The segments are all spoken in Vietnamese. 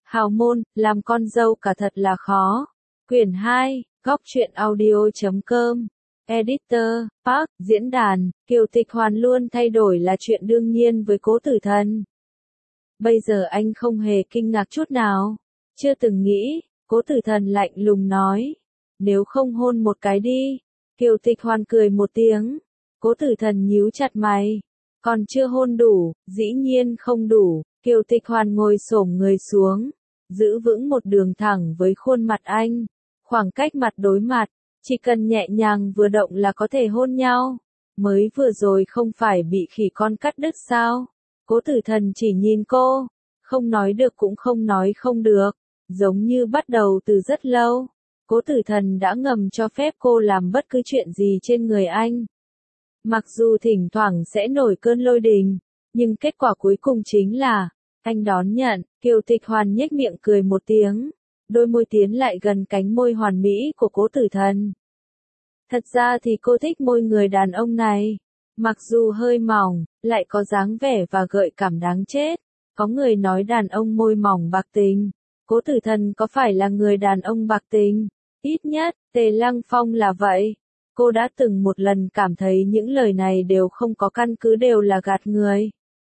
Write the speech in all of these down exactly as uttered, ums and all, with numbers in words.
Hào môn, làm con dâu cả thật là khó. Quyển hai, góc truyện audio chấm com. Editor, Park, diễn đàn, Kiều Tịch Hoàn luôn thay đổi là chuyện đương nhiên với Cố Tử Thần. Bây giờ anh không hề kinh ngạc chút nào. Chưa từng nghĩ, Cố Tử Thần lạnh lùng nói. Nếu không hôn một cái đi. Kiều Tịch Hoàn cười một tiếng. Cố Tử Thần nhíu chặt mày. Còn chưa hôn đủ, dĩ nhiên không đủ. Kiều Tịch Hoàn ngồi xổm người xuống. Giữ vững một đường thẳng với khuôn mặt anh. Khoảng cách mặt đối mặt. Chỉ cần nhẹ nhàng vừa động là có thể hôn nhau. Mới vừa rồi không phải bị khỉ con cắt đứt sao? Cố Tử Thần chỉ nhìn cô. Không nói được cũng không nói không được. Giống như bắt đầu từ rất lâu. Cố Tử Thần đã ngầm cho phép cô làm bất cứ chuyện gì trên người anh. Mặc dù thỉnh thoảng sẽ nổi cơn lôi đình. Nhưng kết quả cuối cùng chính là anh đón nhận. Kiều Tịch Hoàn nhếch miệng cười một tiếng. Đôi môi tiến lại gần cánh môi hoàn mỹ của Cố Tử Thần. Thật ra thì cô thích môi người đàn ông này. Mặc dù hơi mỏng, lại có dáng vẻ và gợi cảm đáng chết. Có người nói đàn ông môi mỏng bạc tình. Cố Tử Thần có phải là người đàn ông bạc tình? Ít nhất, Tề Lăng Phong là vậy. Cô đã từng một lần cảm thấy những lời này đều không có căn cứ, đều là gạt người.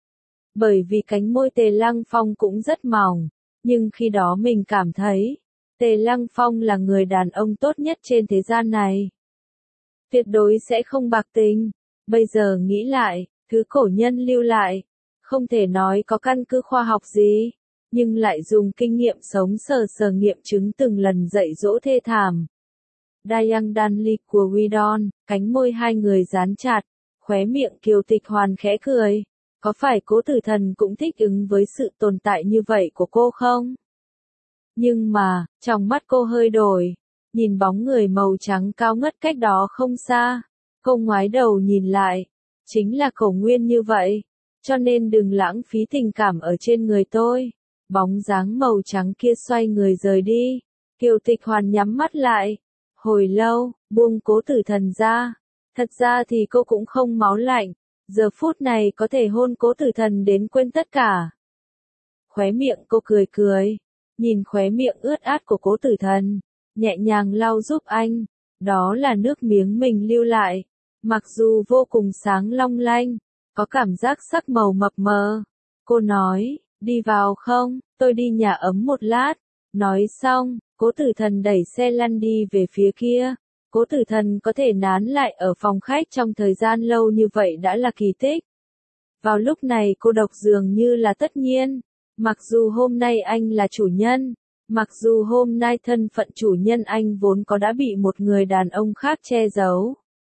Bởi vì cánh môi Tề Lăng Phong cũng rất mỏng. Nhưng khi đó mình cảm thấy, Tề Lăng Phong là người đàn ông tốt nhất trên thế gian này. Tuyệt đối sẽ không bạc tình. Bây giờ nghĩ lại, thứ cổ nhân lưu lại, không thể nói có căn cứ khoa học gì, nhưng lại dùng kinh nghiệm sống sờ sờ nghiệm chứng từng lần dạy dỗ thê thảm. Dayang Danli của Widon, cánh môi hai người dán chặt, khóe miệng Kiều Tịch Hoàn khẽ cười. Có phải Cố Tử Thần cũng thích ứng với sự tồn tại như vậy của cô không? Nhưng mà, trong mắt cô hơi đổi. Nhìn bóng người màu trắng cao ngất cách đó không xa. Cô ngoái đầu nhìn lại. Chính là Cổ Nguyên như vậy. Cho nên đừng lãng phí tình cảm ở trên người tôi. Bóng dáng màu trắng kia xoay người rời đi. Kiều Tịch Hoàn nhắm mắt lại. Hồi lâu, buông Cố Tử Thần ra. Thật ra thì cô cũng không máu lạnh. Giờ phút này có thể hôn Cố Tử Thần đến quên tất cả. Khóe miệng cô cười cười. Nhìn khóe miệng ướt át của Cố Tử Thần. Nhẹ nhàng lau giúp anh. Đó là nước miếng mình lưu lại. Mặc dù vô cùng sáng long lanh. Có cảm giác sắc màu mập mờ. Cô nói, đi vào không, tôi đi nhà ấm một lát. Nói xong, Cố Tử Thần đẩy xe lăn đi về phía kia. Cố Tử Thần có thể nán lại ở phòng khách trong thời gian lâu như vậy đã là kỳ tích. Vào lúc này cô độc dường như là tất nhiên. Mặc dù hôm nay anh là chủ nhân. Mặc dù hôm nay thân phận chủ nhân anh vốn có đã bị một người đàn ông khác che giấu.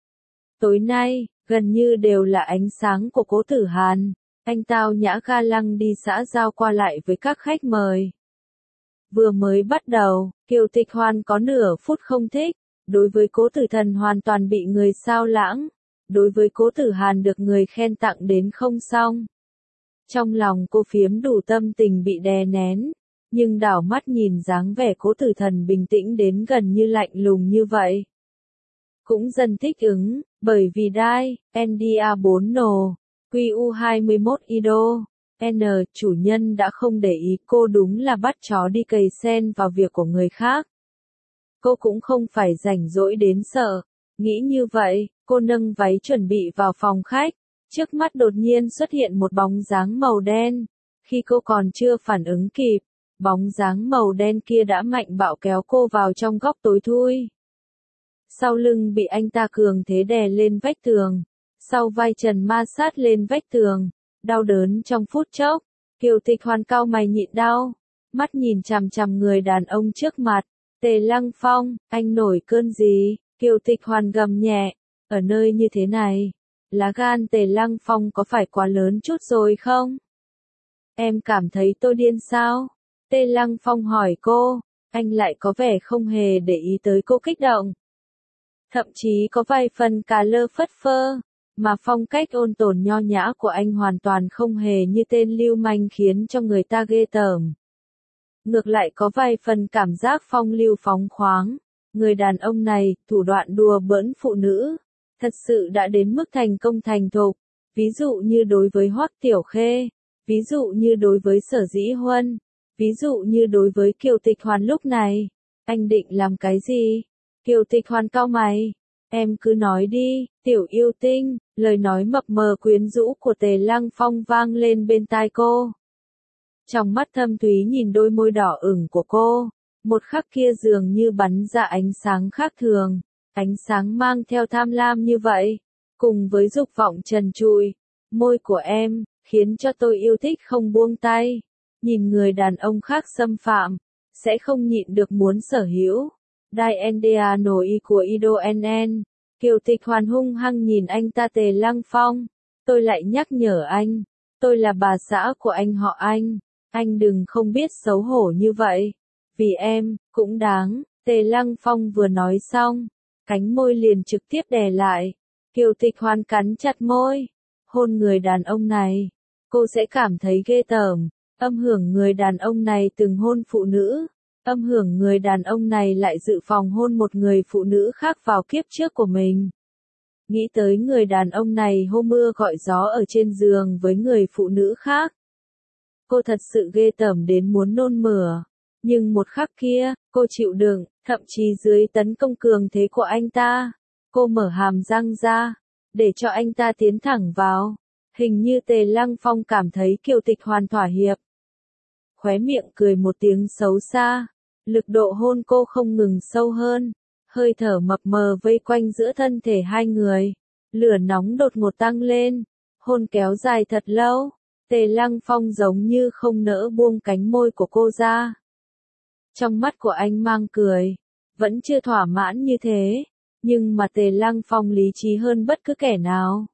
Tối nay, gần như đều là ánh sáng của Cố Tử Hàn. Anh tao nhã ga lăng đi xã giao qua lại với các khách mời. Vừa mới bắt đầu, Kiều Tịch Hoàn có nửa phút không thích. Đối với Cố Tử Thần hoàn toàn bị người sao lãng. Đối với Cố Tử Hàn được người khen tặng đến không xong. Trong lòng cô phiếm đủ tâm tình bị đè nén. Nhưng đảo mắt nhìn dáng vẻ Cố Tử Thần bình tĩnh đến gần như lạnh lùng như vậy. Cũng dần thích ứng, bởi vì đai, en đê a bốn nồ, quy u hai mươi mốt ido, N, chủ nhân đã không để ý cô đúng là bắt chó đi cày sen vào việc của người khác. Cô cũng không phải rảnh rỗi đến sợ. Nghĩ như vậy, cô nâng váy chuẩn bị vào phòng khách. Trước mắt đột nhiên xuất hiện một bóng dáng màu đen. Khi cô còn chưa phản ứng kịp, bóng dáng màu đen kia đã mạnh bạo kéo cô vào trong góc tối thui. Sau lưng bị anh ta cường thế đè lên vách tường. Sau vai trần ma sát lên vách tường. Đau đớn trong phút chốc. Kiều Tịch Hoàn cau mày nhịn đau. Mắt nhìn chằm chằm người đàn ông trước mặt. Tề Lăng Phong, anh nổi cơn gì? Kiều Tịch Hoàn gầm nhẹ. Ở nơi như thế này, lá gan Tề Lăng Phong có phải quá lớn chút rồi không? Em cảm thấy tôi điên sao? Tề Lăng Phong hỏi cô. Anh lại có vẻ không hề để ý tới cô kích động. Thậm chí có vài phần cà lơ phất phơ. Mà phong cách ôn tồn nho nhã của anh hoàn toàn không hề như tên lưu manh khiến cho người ta ghê tởm. Ngược lại có vài phần cảm giác phong lưu phóng khoáng. Người đàn ông này, thủ đoạn đùa bỡn phụ nữ, thật sự đã đến mức thành công thành thục. Ví dụ như đối với Hoắc Tiểu Khê, ví dụ như đối với Sở Dĩ Huân, Ví dụ như đối với Kiều Tịch Hoàn lúc này, anh định làm cái gì? Kiều Tịch Hoàn cau mày. Em cứ nói đi, tiểu yêu tinh, lời nói mập mờ quyến rũ của Tề Lăng Phong vang lên bên tai cô. Trong mắt thâm thúy nhìn đôi môi đỏ ửng của cô, một khắc kia dường như bắn ra ánh sáng khác thường, ánh sáng mang theo tham lam như vậy, cùng với dục vọng trần trụi, môi của em, khiến cho tôi yêu thích không buông tay, nhìn người đàn ông khác xâm phạm, sẽ không nhịn được muốn sở hữu. Đai en đê a nổi của Ido en en, Kiều Tịch Hoàn hung hăng nhìn anh ta Tề Lăng Phong, tôi lại nhắc nhở anh, tôi là bà xã của anh họ Anh, anh đừng không biết xấu hổ như vậy, vì em, cũng đáng, Tề Lăng Phong vừa nói xong, cánh môi liền trực tiếp đè lại, Kiều Tịch Hoàn cắn chặt môi, hôn người đàn ông này, cô sẽ cảm thấy ghê tởm, âm hưởng người đàn ông này từng hôn phụ nữ. Âm hưởng người đàn ông này lại dự phòng hôn một người phụ nữ khác vào kiếp trước của mình. Nghĩ tới người đàn ông này hô mưa gọi gió ở trên giường với người phụ nữ khác. Cô thật sự ghê tởm đến muốn nôn mửa. Nhưng một khắc kia, cô chịu đựng, thậm chí dưới tấn công cường thế của anh ta. Cô mở hàm răng ra, để cho anh ta tiến thẳng vào. Hình như Tề Lăng Phong cảm thấy Kiều Tịch Hoàn thỏa hiệp. Khóe miệng cười một tiếng xấu xa. Lực độ hôn cô không ngừng sâu hơn, hơi thở mập mờ vây quanh giữa thân thể hai người, lửa nóng đột ngột tăng lên, hôn kéo dài thật lâu, Tề Lăng Phong giống như không nỡ buông cánh môi của cô ra. Trong mắt của anh mang cười, vẫn chưa thỏa mãn như thế, nhưng mà Tề Lăng Phong lý trí hơn bất cứ kẻ nào.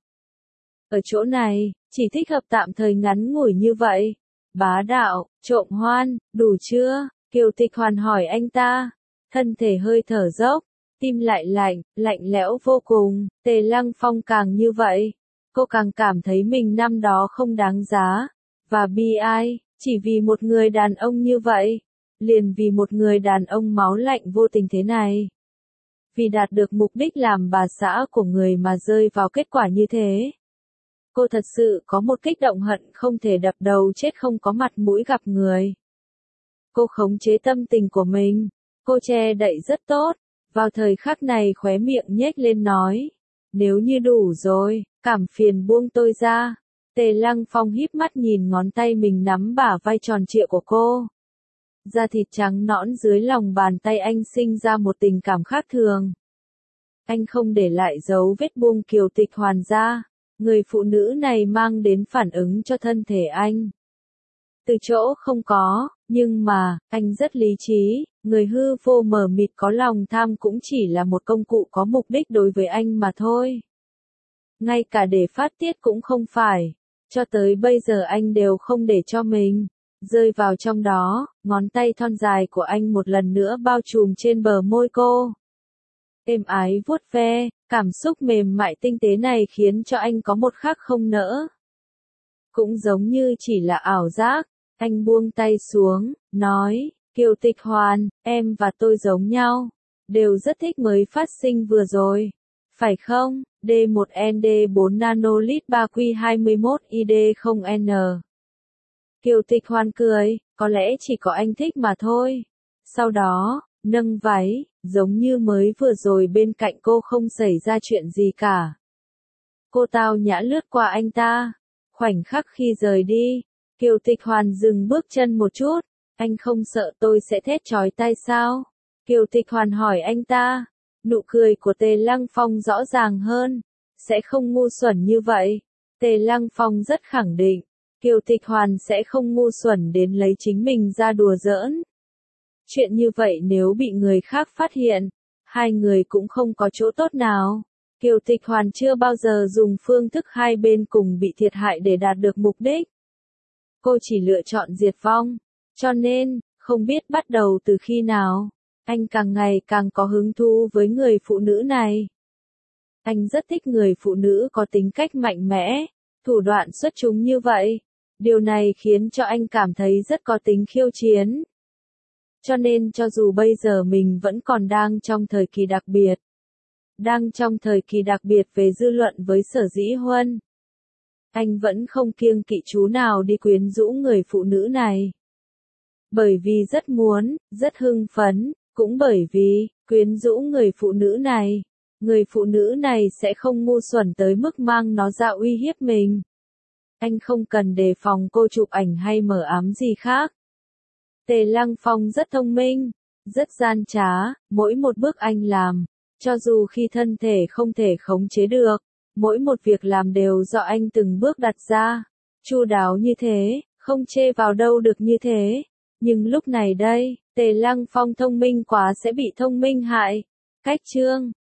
Ở chỗ này, chỉ thích hợp tạm thời ngắn ngủi như vậy, bá đạo, trộm hoan, đủ chưa? Kiều Tịch Hoàn hỏi anh ta, thân thể hơi thở dốc, tim lại lạnh, lạnh lẽo vô cùng, Tề Lăng Phong càng như vậy, cô càng cảm thấy mình năm đó không đáng giá, và bi ai, chỉ vì một người đàn ông như vậy, liền vì một người đàn ông máu lạnh vô tình thế này. Vì đạt được mục đích làm bà xã của người mà rơi vào kết quả như thế. Cô thật sự có một kích động hận không thể đập đầu chết không có mặt mũi gặp người. Cô khống chế tâm tình của mình, cô che đậy rất tốt, vào thời khắc này khóe miệng nhếch lên nói, nếu như đủ rồi, cảm phiền buông tôi ra. Tề Lăng Phong híp mắt nhìn ngón tay mình nắm bả vai tròn trịa của cô. Da thịt trắng nõn dưới lòng bàn tay anh sinh ra một tình cảm khác thường. Anh không để lại dấu vết buông Kiều Tịch Hoàn ra, người phụ nữ này mang đến phản ứng cho thân thể anh. Từ chỗ không có, nhưng mà, anh rất lý trí, người hư vô mờ mịt có lòng tham cũng chỉ là một công cụ có mục đích đối với anh mà thôi. Ngay cả để phát tiết cũng không phải, cho tới bây giờ anh đều không để cho mình rơi vào trong đó, ngón tay thon dài của anh một lần nữa bao trùm trên bờ môi cô. Êm ái vuốt ve, cảm xúc mềm mại tinh tế này khiến cho anh có một khắc không nỡ. Cũng giống như chỉ là ảo giác. Anh buông tay xuống, nói, Kiều Tịch Hoàn, em và tôi giống nhau, đều rất thích mới phát sinh vừa rồi, phải không? D một N D bốn nanolit ba Q hai mốt I D không N. Kiều Tịch Hoàn cười, có lẽ chỉ có anh thích mà thôi. Sau đó, nâng váy, giống như mới vừa rồi bên cạnh cô không xảy ra chuyện gì cả. Cô tao nhã lướt qua anh ta, khoảnh khắc khi rời đi. Kiều Tịch Hoàn dừng bước chân một chút, anh không sợ tôi sẽ thét chói tai sao? Kiều Tịch Hoàn hỏi anh ta, nụ cười của Tề Lăng Phong rõ ràng hơn, sẽ không ngu xuẩn như vậy. Tề Lăng Phong rất khẳng định, Kiều Tịch Hoàn sẽ không ngu xuẩn đến lấy chính mình ra đùa giỡn. Chuyện như vậy nếu bị người khác phát hiện, hai người cũng không có chỗ tốt nào. Kiều Tịch Hoàn chưa bao giờ dùng phương thức hai bên cùng bị thiệt hại để đạt được mục đích. Cô chỉ lựa chọn diệt vong, cho nên, không biết bắt đầu từ khi nào, anh càng ngày càng có hứng thú với người phụ nữ này. Anh rất thích người phụ nữ có tính cách mạnh mẽ, thủ đoạn xuất chúng như vậy. Điều này khiến cho anh cảm thấy rất có tính khiêu chiến. Cho nên cho dù bây giờ mình vẫn còn đang trong thời kỳ đặc biệt, đang trong thời kỳ đặc biệt về dư luận với Sở Dĩ Huân, anh vẫn không kiêng kỵ chú nào đi quyến rũ người phụ nữ này. Bởi vì rất muốn, rất hưng phấn, cũng bởi vì, quyến rũ người phụ nữ này. Người phụ nữ này sẽ không ngu xuẩn tới mức mang nó ra uy hiếp mình. Anh không cần đề phòng cô chụp ảnh hay mở ám gì khác. Tề Lăng Phong rất thông minh, rất gian trá, mỗi một bước anh làm, cho dù khi thân thể không thể khống chế được, mỗi một việc làm đều do anh từng bước đặt ra, chu đáo như thế, không chê vào đâu được như thế. Nhưng lúc này đây, Tề Lăng Phong thông minh quá sẽ bị thông minh hại. Cách chương